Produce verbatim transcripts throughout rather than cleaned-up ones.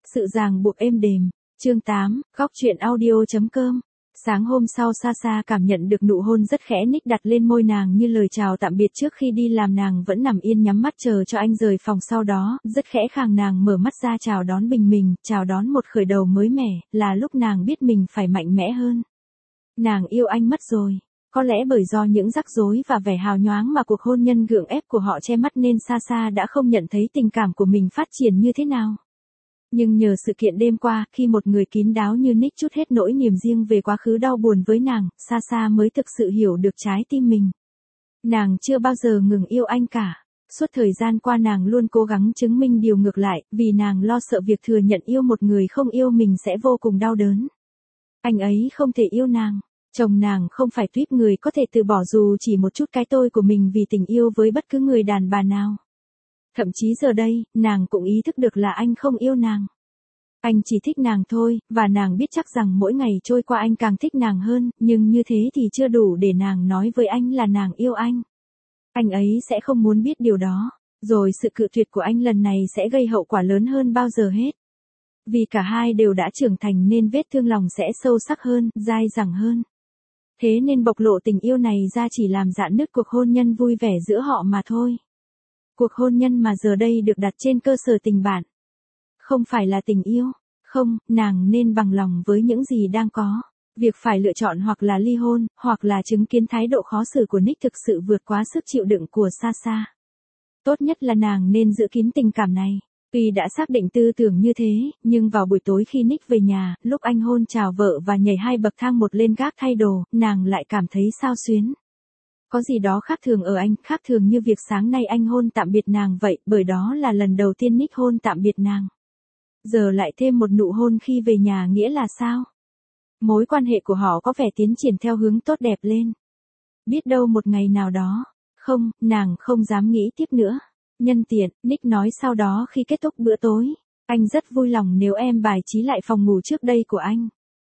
Sự ràng buộc êm đềm. Chương tám, góc truyện audio chấm com. Sáng hôm sau Sasa cảm nhận được nụ hôn rất khẽ Nick đặt lên môi nàng như lời chào tạm biệt trước khi đi làm. Nàng vẫn nằm yên nhắm mắt chờ cho anh rời phòng, sau đó, rất khẽ khàng nàng mở mắt ra chào đón bình minh, chào đón một khởi đầu mới mẻ, là lúc nàng biết mình phải mạnh mẽ hơn. Nàng yêu anh mất rồi. Có lẽ bởi do những rắc rối và vẻ hào nhoáng mà cuộc hôn nhân gượng ép của họ che mắt nên Sasa đã không nhận thấy tình cảm của mình phát triển như thế nào. Nhưng nhờ sự kiện đêm qua, khi một người kín đáo như Nick trút hết nỗi niềm riêng về quá khứ đau buồn với nàng, Sasa mới thực sự hiểu được trái tim mình. Nàng chưa bao giờ ngừng yêu anh cả. Suốt thời gian qua nàng luôn cố gắng chứng minh điều ngược lại, vì nàng lo sợ việc thừa nhận yêu một người không yêu mình sẽ vô cùng đau đớn. Anh ấy không thể yêu nàng. Chồng nàng không phải tuýp người có thể từ bỏ dù chỉ một chút cái tôi của mình vì tình yêu với bất cứ người đàn bà nào. Thậm chí giờ đây, nàng cũng ý thức được là anh không yêu nàng. Anh chỉ thích nàng thôi, và nàng biết chắc rằng mỗi ngày trôi qua anh càng thích nàng hơn, nhưng như thế thì chưa đủ để nàng nói với anh là nàng yêu anh. Anh ấy sẽ không muốn biết điều đó, rồi sự cự tuyệt của anh lần này sẽ gây hậu quả lớn hơn bao giờ hết. Vì cả hai đều đã trưởng thành nên vết thương lòng sẽ sâu sắc hơn, dai dẳng hơn. Thế nên bộc lộ tình yêu này ra chỉ làm rạn nứt cuộc hôn nhân vui vẻ giữa họ mà thôi. Cuộc hôn nhân mà giờ đây được đặt trên cơ sở tình bạn. Không phải là tình yêu. Không, nàng nên bằng lòng với những gì đang có. Việc phải lựa chọn hoặc là ly hôn, hoặc là chứng kiến thái độ khó xử của Nick thực sự vượt quá sức chịu đựng của Sasa. Tốt nhất là nàng nên giữ kín tình cảm này. Tuy đã xác định tư tưởng như thế, nhưng vào buổi tối khi Nick về nhà, lúc anh hôn chào vợ và nhảy hai bậc thang một lên gác thay đồ, nàng lại cảm thấy xao xuyến. Có gì đó khác thường ở anh, khác thường như việc sáng nay anh hôn tạm biệt nàng vậy, bởi đó là lần đầu tiên Nick hôn tạm biệt nàng. Giờ lại thêm một nụ hôn khi về nhà nghĩa là sao? Mối quan hệ của họ có vẻ tiến triển theo hướng tốt đẹp lên. Biết đâu một ngày nào đó. Không, nàng không dám nghĩ tiếp nữa. Nhân tiện, Nick nói sau đó khi kết thúc bữa tối. Anh rất vui lòng nếu em bài trí lại phòng ngủ trước đây của anh.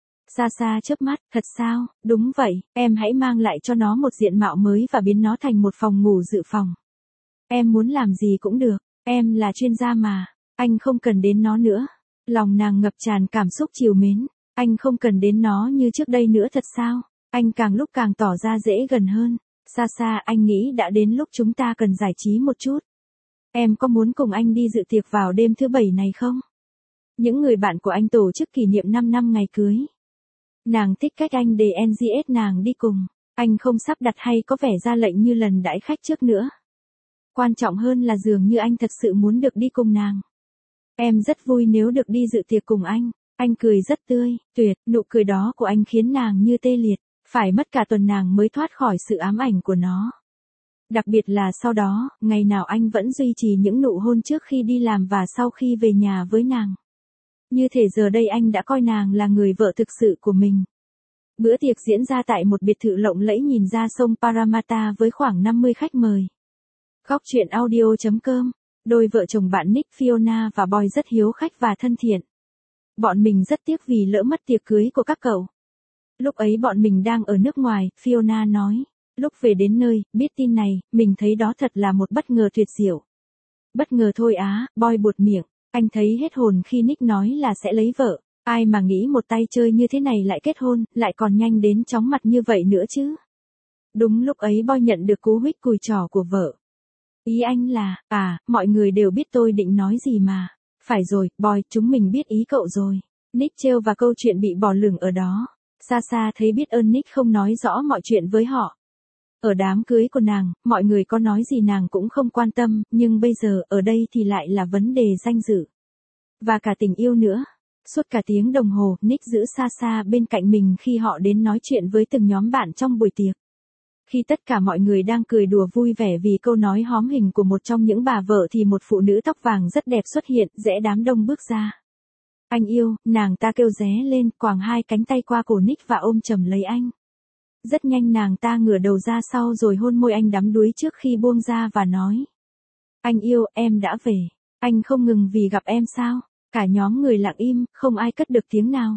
Sasa chớp mắt, thật sao? Đúng vậy, em hãy mang lại cho nó một diện mạo mới và biến nó thành một phòng ngủ dự phòng. Em muốn làm gì cũng được, em là chuyên gia mà, anh không cần đến nó nữa. Lòng nàng ngập tràn cảm xúc trìu mến, anh không cần đến nó như trước đây nữa thật sao? Anh càng lúc càng tỏ ra dễ gần hơn. Sasa, anh nghĩ đã đến lúc chúng ta cần giải trí một chút. Em có muốn cùng anh đi dự tiệc vào đêm thứ bảy này không? Những người bạn của anh tổ chức kỷ niệm năm năm ngày cưới. Nàng thích cách anh để en giê ét nàng đi cùng. Anh không sắp đặt hay có vẻ ra lệnh như lần đãi khách trước nữa. Quan trọng hơn là dường như anh thật sự muốn được đi cùng nàng. Em rất vui nếu được đi dự tiệc cùng anh. Anh cười rất tươi, tuyệt, nụ cười đó của anh khiến nàng như tê liệt. Phải mất cả tuần nàng mới thoát khỏi sự ám ảnh của nó. Đặc biệt là sau đó, ngày nào anh vẫn duy trì những nụ hôn trước khi đi làm và sau khi về nhà với nàng. Như thể giờ đây anh đã coi nàng là người vợ thực sự của mình. Bữa tiệc diễn ra tại một biệt thự lộng lẫy nhìn ra sông Parramatta với khoảng năm mươi khách mời. Góc truyện audio chấm com. Đôi vợ chồng bạn Nick, Fiona và Boy rất hiếu khách và thân thiện. Bọn mình rất tiếc vì lỡ mất tiệc cưới của các cậu. Lúc ấy bọn mình đang ở nước ngoài, Fiona nói. Lúc về đến nơi, biết tin này, mình thấy đó thật là một bất ngờ tuyệt diệu. Bất ngờ thôi á, Boy buột miệng. Anh thấy hết hồn khi Nick nói là sẽ lấy vợ. Ai mà nghĩ một tay chơi như thế này lại kết hôn, lại còn nhanh đến chóng mặt như vậy nữa chứ. Đúng lúc ấy Boy nhận được cú huých cùi trỏ của vợ. Ý anh là, à, mọi người đều biết tôi định nói gì mà. Phải rồi, Boy, chúng mình biết ý cậu rồi. Nick trêu và câu chuyện bị bỏ lửng ở đó. Sasa thấy biết ơn Nick không nói rõ mọi chuyện với họ. Ở đám cưới của nàng, mọi người có nói gì nàng cũng không quan tâm, nhưng bây giờ, ở đây thì lại là vấn đề danh dự. Và cả tình yêu nữa. Suốt cả tiếng đồng hồ, Nick giữ Sasa bên cạnh mình khi họ đến nói chuyện với từng nhóm bạn trong buổi tiệc. Khi tất cả mọi người đang cười đùa vui vẻ vì câu nói hóm hình của một trong những bà vợ thì một phụ nữ tóc vàng rất đẹp xuất hiện, rẽ đám đông bước ra. Anh yêu, nàng ta kêu ré lên, quàng hai cánh tay qua cổ Nick và ôm chầm lấy anh. Rất nhanh nàng ta ngửa đầu ra sau rồi hôn môi anh đắm đuối trước khi buông ra và nói. Anh yêu, em đã về. Anh không ngừng vì gặp em sao? Cả nhóm người lặng im, không ai cất được tiếng nào.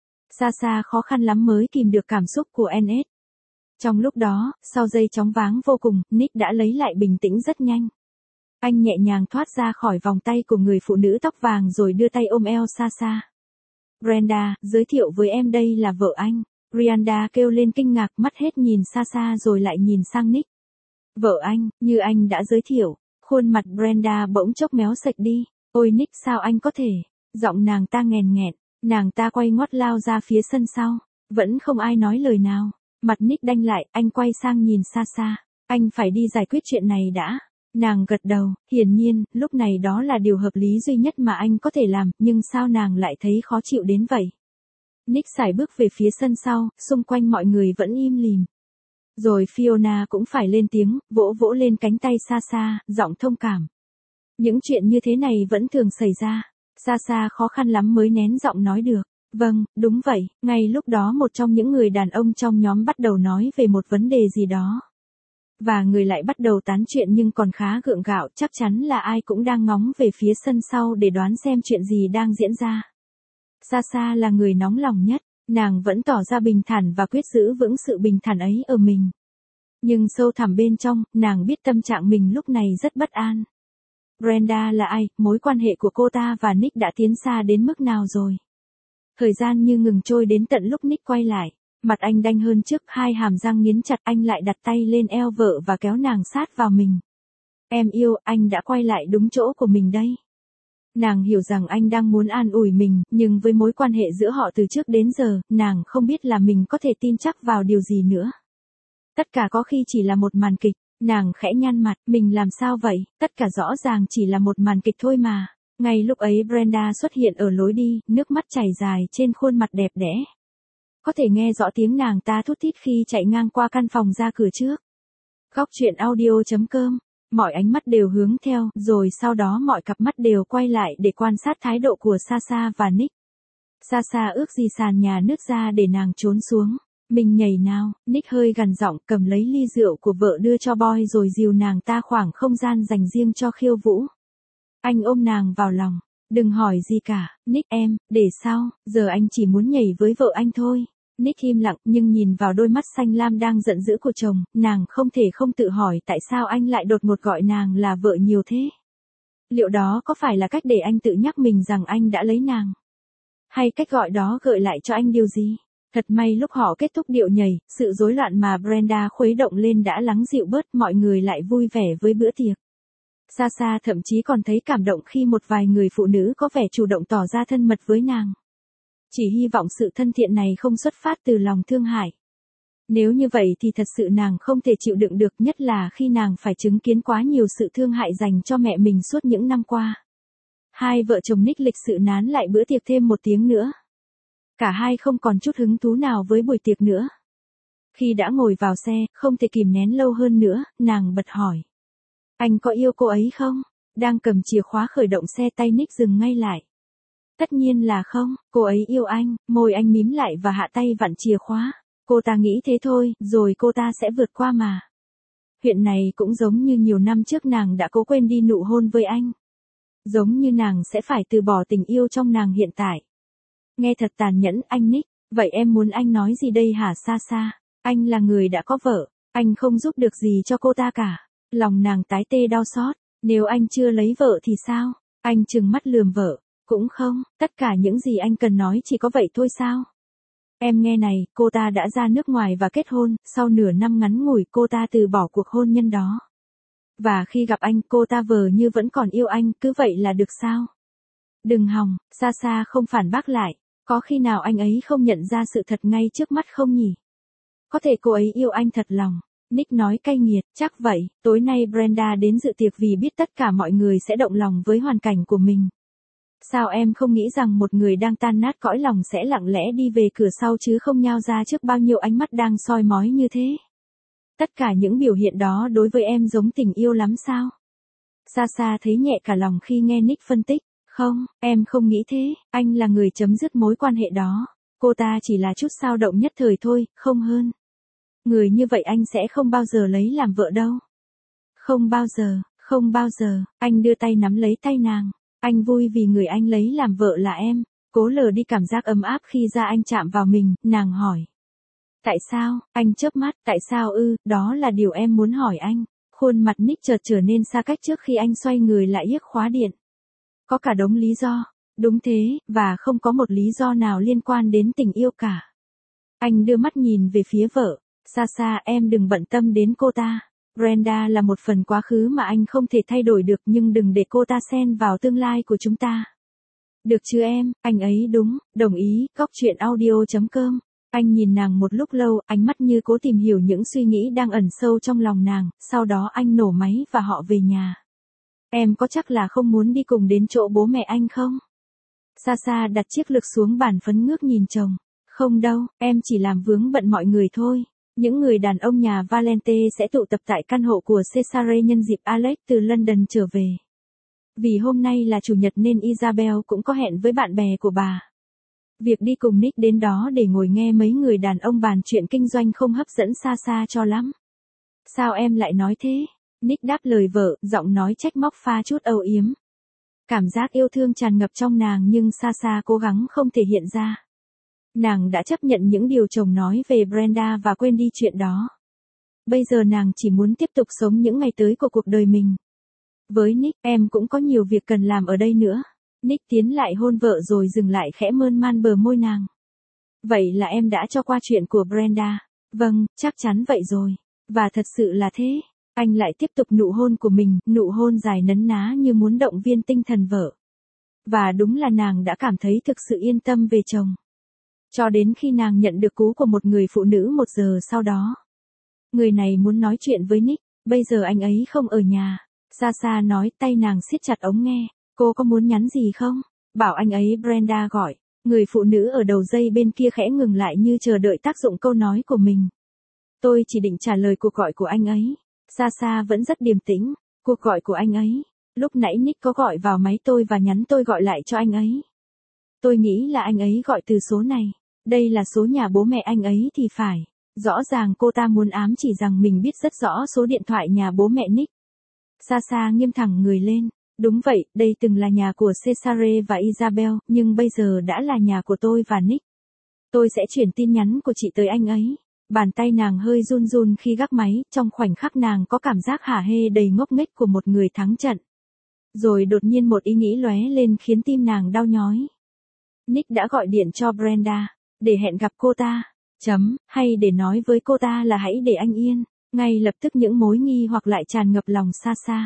Sasa khó khăn lắm mới kìm được cảm xúc của en ét. Trong lúc đó, sau giây chóng váng vô cùng, Nick đã lấy lại bình tĩnh rất nhanh. Anh nhẹ nhàng thoát ra khỏi vòng tay của người phụ nữ tóc vàng rồi đưa tay ôm eo Sasha. Brenda, giới thiệu với em đây là vợ anh. Rihanna kêu lên kinh ngạc, mắt hết nhìn Sasha rồi lại nhìn sang Nick. Vợ anh, như anh đã giới thiệu. Khuôn mặt Brenda bỗng chốc méo sạch đi. Ôi Nick, sao anh có thể? Giọng nàng ta nghèn nghẹn. Nàng ta quay ngoắt lao ra phía sân sau. Vẫn không ai nói lời nào. Mặt Nick đanh lại, anh quay sang nhìn Sasha. Anh phải đi giải quyết chuyện này đã. Nàng gật đầu, hiển nhiên, lúc này đó là điều hợp lý duy nhất mà anh có thể làm, nhưng sao nàng lại thấy khó chịu đến vậy? Nick sải bước về phía sân sau, xung quanh mọi người vẫn im lìm. Rồi Fiona cũng phải lên tiếng, vỗ vỗ lên cánh tay Sasha, giọng thông cảm. Những chuyện như thế này vẫn thường xảy ra. Sasha khó khăn lắm mới nén giọng nói được. Vâng, đúng vậy. Ngay lúc đó một trong những người đàn ông trong nhóm bắt đầu nói về một vấn đề gì đó. Và người lại bắt đầu tán chuyện nhưng còn khá gượng gạo, chắc chắn là ai cũng đang ngóng về phía sân sau để đoán xem chuyện gì đang diễn ra. Sasha là người nóng lòng nhất, nàng vẫn tỏ ra bình thản và quyết giữ vững sự bình thản ấy ở mình. Nhưng sâu thẳm bên trong, nàng biết tâm trạng mình lúc này rất bất an. Brenda là ai, mối quan hệ của cô ta và Nick đã tiến xa đến mức nào rồi? Thời gian như ngừng trôi đến tận lúc Nick quay lại. Mặt anh đanh hơn trước, hai hàm răng nghiến chặt, anh lại đặt tay lên eo vợ và kéo nàng sát vào mình. Em yêu, anh đã quay lại đúng chỗ của mình đây. Nàng hiểu rằng anh đang muốn an ủi mình, nhưng với mối quan hệ giữa họ từ trước đến giờ, nàng không biết là mình có thể tin chắc vào điều gì nữa. Tất cả có khi chỉ là một màn kịch, nàng khẽ nhăn mặt, mình làm sao vậy, tất cả rõ ràng chỉ là một màn kịch thôi mà. Ngay lúc ấy Brenda xuất hiện ở lối đi, nước mắt chảy dài trên khuôn mặt đẹp đẽ. Có thể nghe rõ tiếng nàng ta thút thít khi chạy ngang qua căn phòng ra cửa trước. Góc truyện audio chấm com. Mọi ánh mắt đều hướng theo, rồi sau đó mọi cặp mắt đều quay lại để quan sát thái độ của Sasha và Nick. Sasha ước gì sàn nhà nứt ra để nàng trốn xuống. Mình nhảy nào, Nick hơi gằn giọng, cầm lấy ly rượu của vợ đưa cho Boy rồi dìu nàng ta khoảng không gian dành riêng cho khiêu vũ. Anh ôm nàng vào lòng. Đừng hỏi gì cả, Nick em, để sau, giờ anh chỉ muốn nhảy với vợ anh thôi. Nick im lặng nhưng nhìn vào đôi mắt xanh lam đang giận dữ của chồng, nàng không thể không tự hỏi tại sao anh lại đột ngột gọi nàng là vợ nhiều thế. Liệu đó có phải là cách để anh tự nhắc mình rằng anh đã lấy nàng? Hay cách gọi đó gợi lại cho anh điều gì? Thật may lúc họ kết thúc điệu nhảy, sự rối loạn mà Brenda khuấy động lên đã lắng dịu bớt, mọi người lại vui vẻ với bữa tiệc. Sasha thậm chí còn thấy cảm động khi một vài người phụ nữ có vẻ chủ động tỏ ra thân mật với nàng. Chỉ hy vọng sự thân thiện này không xuất phát từ lòng thương hại. Nếu như vậy thì thật sự nàng không thể chịu đựng được, nhất là khi nàng phải chứng kiến quá nhiều sự thương hại dành cho mẹ mình suốt những năm qua. Hai vợ chồng Nick lịch sự nán lại bữa tiệc thêm một tiếng nữa. Cả hai không còn chút hứng thú nào với buổi tiệc nữa. Khi đã ngồi vào xe, không thể kìm nén lâu hơn nữa, nàng bật hỏi. Anh có yêu cô ấy không? Đang cầm chìa khóa khởi động xe, tay Nick dừng ngay lại. Tất nhiên là không, cô ấy yêu anh, môi anh mím lại và hạ tay vặn chìa khóa. Cô ta nghĩ thế thôi, rồi cô ta sẽ vượt qua mà. Chuyện này cũng giống như nhiều năm trước nàng đã cố quên đi nụ hôn với anh. Giống như nàng sẽ phải từ bỏ tình yêu trong nàng hiện tại. Nghe thật tàn nhẫn, anh Nick. Vậy em muốn anh nói gì đây hả Sasha? Anh là người đã có vợ, anh không giúp được gì cho cô ta cả. Lòng nàng tái tê đau xót. Nếu anh chưa lấy vợ thì sao? Anh trừng mắt lườm vợ. Cũng không, tất cả những gì anh cần nói chỉ có vậy thôi sao? Em nghe này, cô ta đã ra nước ngoài và kết hôn, sau nửa năm ngắn ngủi cô ta từ bỏ cuộc hôn nhân đó. Và khi gặp anh, cô ta vờ như vẫn còn yêu anh, cứ vậy là được sao? Đừng hòng, Sasha không phản bác lại. Có khi nào anh ấy không nhận ra sự thật ngay trước mắt không nhỉ? Có thể cô ấy yêu anh thật lòng. Nick nói cay nghiệt, chắc vậy, tối nay Brenda đến dự tiệc vì biết tất cả mọi người sẽ động lòng với hoàn cảnh của mình. Sao em không nghĩ rằng một người đang tan nát cõi lòng sẽ lặng lẽ đi về cửa sau chứ không nhao ra trước bao nhiêu ánh mắt đang soi mói như thế? Tất cả những biểu hiện đó đối với em giống tình yêu lắm sao? Sasha thấy nhẹ cả lòng khi nghe Nick phân tích. Không, em không nghĩ thế, anh là người chấm dứt mối quan hệ đó. Cô ta chỉ là chút xao động nhất thời thôi, không hơn. Người như vậy anh sẽ không bao giờ lấy làm vợ đâu. Không bao giờ, không bao giờ, anh đưa tay nắm lấy tay nàng. Anh vui vì người anh lấy làm vợ là em. Cố lờ đi cảm giác ấm áp khi da anh chạm vào mình, nàng hỏi. Tại sao, anh chớp mắt, tại sao ư, đó là điều em muốn hỏi anh. Khuôn mặt Nick chợt trở nên xa cách trước khi anh xoay người lại yếc khóa điện. Có cả đống lý do. Đúng thế, và không có một lý do nào liên quan đến tình yêu cả. Anh đưa mắt nhìn về phía vợ. Xa xa, em đừng bận tâm đến cô ta. Brenda là một phần quá khứ mà anh không thể thay đổi được, nhưng đừng để cô ta xen vào tương lai của chúng ta. Được chứ em, anh ấy đúng, đồng ý. Góc truyện audio chấm com. Anh nhìn nàng một lúc lâu, ánh mắt như cố tìm hiểu những suy nghĩ đang ẩn sâu trong lòng nàng, sau đó anh nổ máy và họ về nhà. Em có chắc là không muốn đi cùng đến chỗ bố mẹ anh không? Xa xa đặt chiếc lược xuống bàn phấn ngước nhìn chồng. Không đâu, em chỉ làm vướng bận mọi người thôi. Những người đàn ông nhà Valente sẽ tụ tập tại căn hộ của Cesare nhân dịp Alex từ London trở về. Vì hôm nay là chủ nhật nên Isabel cũng có hẹn với bạn bè của bà. Việc đi cùng Nick đến đó để ngồi nghe mấy người đàn ông bàn chuyện kinh doanh không hấp dẫn xa xa cho lắm. Sao em lại nói thế? Nick đáp lời vợ, giọng nói trách móc pha chút âu yếm. Cảm giác yêu thương tràn ngập trong nàng nhưng xa xa cố gắng không thể hiện ra. Nàng đã chấp nhận những điều chồng nói về Brenda và quên đi chuyện đó. Bây giờ nàng chỉ muốn tiếp tục sống những ngày tới của cuộc đời mình. Với Nick, em cũng có nhiều việc cần làm ở đây nữa. Nick tiến lại hôn vợ rồi dừng lại khẽ mơn man bờ môi nàng. Vậy là em đã cho qua chuyện của Brenda. Vâng, chắc chắn vậy rồi. Và thật sự là thế. Anh lại tiếp tục nụ hôn của mình, nụ hôn dài nấn ná như muốn động viên tinh thần vợ. Và đúng là nàng đã cảm thấy thực sự yên tâm về chồng. Cho đến khi nàng nhận được cú của một người phụ nữ một giờ sau đó. Người này muốn nói chuyện với Nick, bây giờ anh ấy không ở nhà. Xa xa nói, tay nàng siết chặt ống nghe. Cô có muốn nhắn gì không? Bảo anh ấy. Brenda gọi. Người phụ nữ ở đầu dây bên kia khẽ ngừng lại như chờ đợi tác dụng câu nói của mình. Tôi chỉ định trả lời cuộc gọi của anh ấy. Xa xa vẫn rất điềm tĩnh. Cuộc gọi của anh ấy. Lúc nãy Nick có gọi vào máy tôi và nhắn tôi gọi lại cho anh ấy. Tôi nghĩ là anh ấy gọi từ số này. Đây là số nhà bố mẹ anh ấy thì phải. Rõ ràng cô ta muốn ám chỉ rằng mình biết rất rõ số điện thoại nhà bố mẹ Nick. Xa xa nghiêm thẳng người lên. Đúng vậy, đây từng là nhà của Cesare và Isabel, nhưng bây giờ đã là nhà của tôi và Nick. Tôi sẽ chuyển tin nhắn của chị tới anh ấy. Bàn tay nàng hơi run run khi gác máy, trong khoảnh khắc nàng có cảm giác hả hê đầy ngốc nghếch của một người thắng trận. Rồi đột nhiên một ý nghĩ lóe lên khiến tim nàng đau nhói. Nick đã gọi điện cho Brenda, để hẹn gặp cô ta, chấm, hay để nói với cô ta là hãy để anh yên. Ngay lập tức những mối nghi hoặc lại tràn ngập lòng xa xa.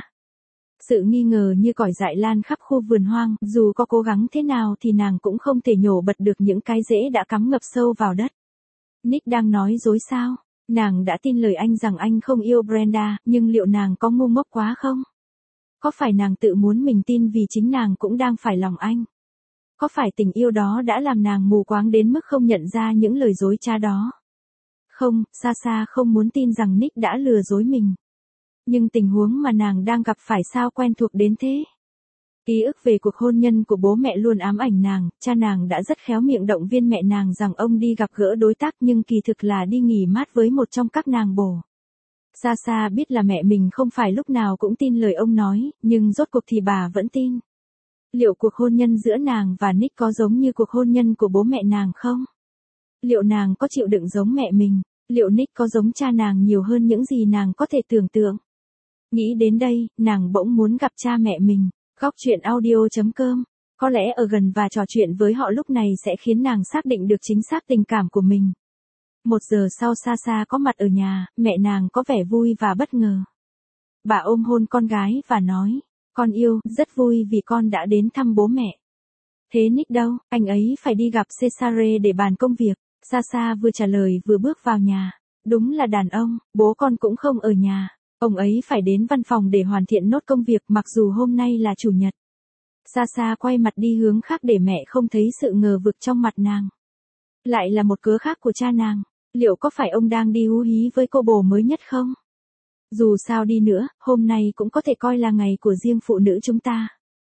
Sự nghi ngờ như cỏ dại lan khắp khu vườn hoang, dù có cố gắng thế nào thì nàng cũng không thể nhổ bật được những cái rễ đã cắm ngập sâu vào đất. Nick đang nói dối sao? Nàng đã tin lời anh rằng anh không yêu Brenda, nhưng liệu nàng có ngu ngốc quá không? Có phải nàng tự muốn mình tin vì chính nàng cũng đang phải lòng anh? Có phải tình yêu đó đã làm nàng mù quáng đến mức không nhận ra những lời dối trá đó? Không, xa xa không muốn tin rằng Nick đã lừa dối mình. Nhưng tình huống mà nàng đang gặp phải sao quen thuộc đến thế? Ký ức về cuộc hôn nhân của bố mẹ luôn ám ảnh nàng, cha nàng đã rất khéo miệng động viên mẹ nàng rằng ông đi gặp gỡ đối tác nhưng kỳ thực là đi nghỉ mát với một trong các nàng bồ. Xa xa biết là mẹ mình không phải lúc nào cũng tin lời ông nói, nhưng rốt cuộc thì bà vẫn tin. Liệu cuộc hôn nhân giữa nàng và Nick có giống như cuộc hôn nhân của bố mẹ nàng không? Liệu nàng có chịu đựng giống mẹ mình? Liệu Nick có giống cha nàng nhiều hơn những gì nàng có thể tưởng tượng? Nghĩ đến đây, nàng bỗng muốn gặp cha mẹ mình. Góc truyện audio chấm com. Có lẽ ở gần và trò chuyện với họ lúc này sẽ khiến nàng xác định được chính xác tình cảm của mình. Một giờ sau xa xa có mặt ở nhà, mẹ nàng có vẻ vui và bất ngờ. Bà ôm hôn con gái và nói, con yêu, rất vui vì con đã đến thăm bố mẹ. Thế Nick đâu, anh ấy phải đi gặp Cesare để bàn công việc. Xa xa vừa trả lời vừa bước vào nhà. Đúng là đàn ông, bố con cũng không ở nhà. Ông ấy phải đến văn phòng để hoàn thiện nốt công việc mặc dù hôm nay là chủ nhật. Xa xa quay mặt đi hướng khác để mẹ không thấy sự ngờ vực trong mặt nàng. Lại là một cớ khác của cha nàng. Liệu có phải ông đang đi hú hí với cô bồ mới nhất không? Dù sao đi nữa, hôm nay cũng có thể coi là ngày của riêng phụ nữ chúng ta.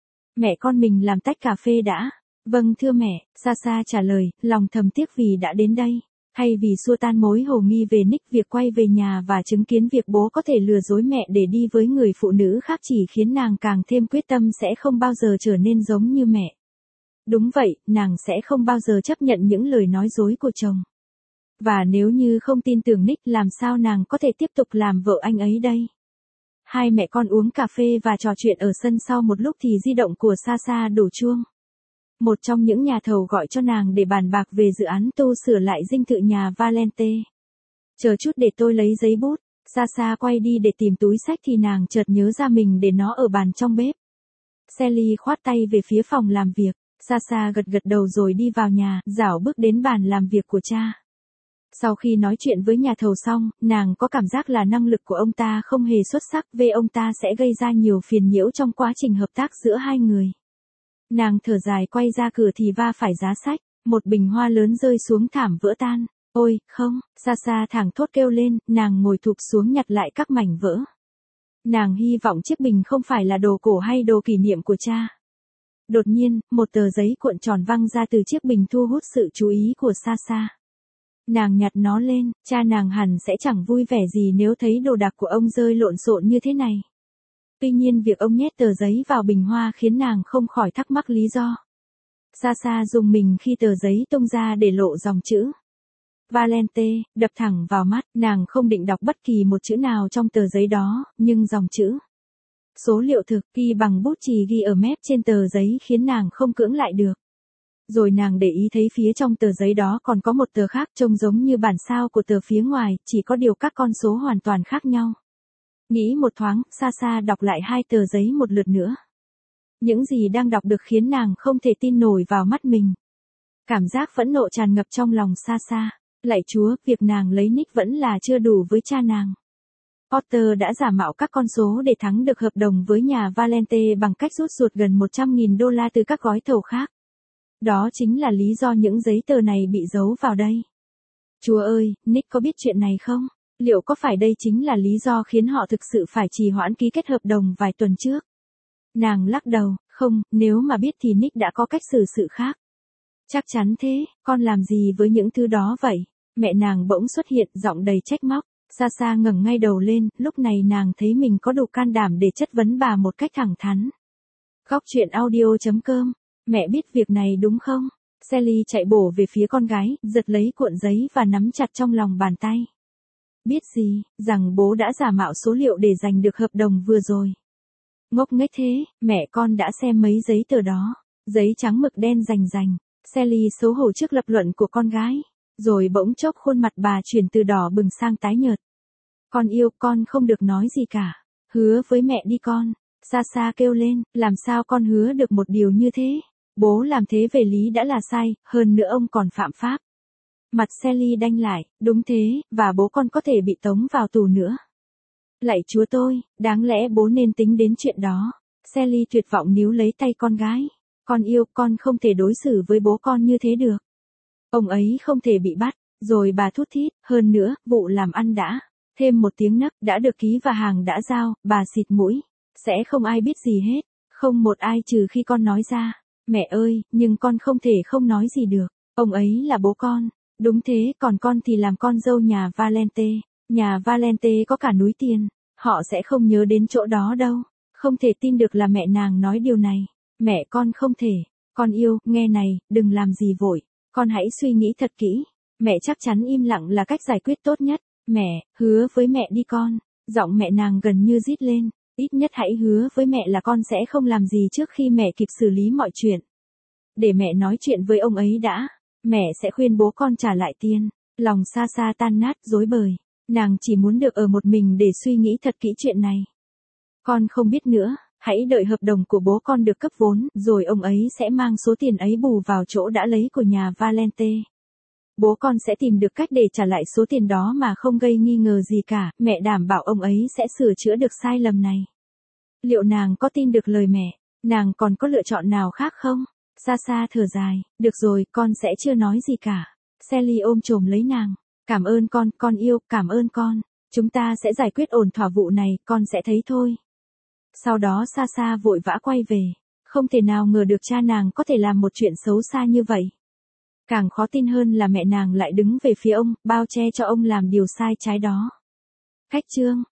Mẹ con mình làm tách cà phê đã. Vâng thưa mẹ, xa xa trả lời, lòng thầm tiếc vì đã đến đây. Hay vì xua tan mối hồ nghi về Nick, việc quay về nhà và chứng kiến việc bố có thể lừa dối mẹ để đi với người phụ nữ khác chỉ khiến nàng càng thêm quyết tâm sẽ không bao giờ trở nên giống như mẹ. Đúng vậy, nàng sẽ không bao giờ chấp nhận những lời nói dối của chồng. Và nếu như không tin tưởng Nick làm sao nàng có thể tiếp tục làm vợ anh ấy đây? Hai mẹ con uống cà phê và trò chuyện ở sân, sau một lúc thì di động của Sasa đổ chuông. Một trong những nhà thầu gọi cho nàng để bàn bạc về dự án tu sửa lại dinh thự nhà Valente. Chờ chút để tôi lấy giấy bút. Sasa quay đi để tìm túi xách thì nàng chợt nhớ ra mình để nó ở bàn trong bếp. Sally khoát tay về phía phòng làm việc. Sasa gật gật đầu rồi đi vào nhà, rảo bước đến bàn làm việc của cha. Sau khi nói chuyện với nhà thầu xong, nàng có cảm giác là năng lực của ông ta không hề xuất sắc, về ông ta sẽ gây ra nhiều phiền nhiễu trong quá trình hợp tác giữa hai người. Nàng thở dài quay ra cửa thì va phải giá sách, một bình hoa lớn rơi xuống thảm vỡ tan. Ôi, không, Sasa thảng thốt kêu lên, nàng ngồi thụp xuống nhặt lại các mảnh vỡ. Nàng hy vọng chiếc bình không phải là đồ cổ hay đồ kỷ niệm của cha. Đột nhiên, một tờ giấy cuộn tròn văng ra từ chiếc bình thu hút sự chú ý của Sasa. Nàng nhặt nó lên, cha nàng hẳn sẽ chẳng vui vẻ gì nếu thấy đồ đạc của ông rơi lộn xộn như thế này. Tuy nhiên việc ông nhét tờ giấy vào bình hoa khiến nàng không khỏi thắc mắc lý do. Sasa dùng mình khi tờ giấy tung ra để lộ dòng chữ Valente, đập thẳng vào mắt, nàng không định đọc bất kỳ một chữ nào trong tờ giấy đó, nhưng dòng chữ số liệu thực ghi bằng bút chì ghi ở mép trên tờ giấy khiến nàng không cưỡng lại được. Rồi nàng để ý thấy phía trong tờ giấy đó còn có một tờ khác trông giống như bản sao của tờ phía ngoài, chỉ có điều các con số hoàn toàn khác nhau. Nghĩ một thoáng, Sasa đọc lại hai tờ giấy một lượt nữa. Những gì đang đọc được khiến nàng không thể tin nổi vào mắt mình. Cảm giác phẫn nộ tràn ngập trong lòng Sasa. Lạy Chúa, việc nàng lấy nick vẫn là chưa đủ với cha nàng. Potter đã giả mạo các con số để thắng được hợp đồng với nhà Valente bằng cách rút ruột gần một trăm nghìn đô la từ các gói thầu khác. Đó chính là lý do những giấy tờ này bị giấu vào đây. Chúa ơi, Nick có biết chuyện này không? Liệu có phải đây chính là lý do khiến họ thực sự phải trì hoãn ký kết hợp đồng vài tuần trước? Nàng lắc đầu, không, nếu mà biết thì Nick đã có cách xử sự khác. Chắc chắn thế, con làm gì với những thứ đó vậy? Mẹ nàng bỗng xuất hiện, giọng đầy trách móc. Sasa ngẩng ngay đầu lên, lúc này nàng thấy mình có đủ can đảm để chất vấn bà một cách thẳng thắn. Góc truyện audio chấm com. Mẹ biết việc này đúng không? Sally chạy bổ về phía con gái, giật lấy cuộn giấy và nắm chặt trong lòng bàn tay. Biết gì, rằng bố đã giả mạo số liệu để giành được hợp đồng vừa rồi. Ngốc nghếch thế, mẹ con đã xem mấy giấy tờ đó. Giấy trắng mực đen rành rành. Sally xấu hổ trước lập luận của con gái. Rồi bỗng chốc khuôn mặt bà chuyển từ đỏ bừng sang tái nhợt. Con yêu, con không được nói gì cả. Hứa với mẹ đi con. Sasa kêu lên, làm sao con hứa được một điều như thế? Bố làm thế về lý đã là sai, hơn nữa ông còn phạm pháp. Mặt Sally đanh lại, đúng thế, và bố con có thể bị tống vào tù nữa. Lạy Chúa tôi, đáng lẽ bố nên tính đến chuyện đó. Sally tuyệt vọng níu lấy tay con gái. Con yêu, con không thể đối xử với bố con như thế được. Ông ấy không thể bị bắt, rồi bà thút thít, hơn nữa, vụ làm ăn đã. Thêm một tiếng nấc, đã được ký và hàng đã giao, bà xịt mũi. Sẽ không ai biết gì hết, không một ai trừ khi con nói ra. Mẹ ơi, nhưng con không thể không nói gì được, ông ấy là bố con. Đúng thế, còn con thì làm con dâu nhà Valente. Nhà Valente có cả núi tiền, họ sẽ không nhớ đến chỗ đó đâu. Không thể tin được là mẹ nàng nói điều này. Mẹ con không thể, con yêu, nghe này, đừng làm gì vội. Con hãy suy nghĩ thật kỹ. Mẹ chắc chắn im lặng là cách giải quyết tốt nhất. Mẹ, hứa với mẹ đi con. Giọng mẹ nàng gần như rít lên. Ít nhất hãy hứa với mẹ là con sẽ không làm gì trước khi mẹ kịp xử lý mọi chuyện. Để mẹ nói chuyện với ông ấy đã. Mẹ sẽ khuyên bố con trả lại tiền. Lòng Sasa tan nát rối bời. Nàng chỉ muốn được ở một mình để suy nghĩ thật kỹ chuyện này. Con không biết nữa. Hãy đợi hợp đồng của bố con được cấp vốn, rồi ông ấy sẽ mang số tiền ấy bù vào chỗ đã lấy của nhà Valente. Bố con sẽ tìm được cách để trả lại số tiền đó mà không gây nghi ngờ gì cả, mẹ đảm bảo ông ấy sẽ sửa chữa được sai lầm này. Liệu nàng có tin được lời mẹ? Nàng còn có lựa chọn nào khác không? Sasa thở dài, được rồi, con sẽ chưa nói gì cả. Sally ôm chồm lấy nàng. Cảm ơn con, con yêu, cảm ơn con. Chúng ta sẽ giải quyết ổn thỏa vụ này, con sẽ thấy thôi. Sau đó Sasa vội vã quay về. Không thể nào ngờ được cha nàng có thể làm một chuyện xấu xa như vậy. Càng khó tin hơn là mẹ nàng lại đứng về phía ông, bao che cho ông làm điều sai trái đó. Cách chương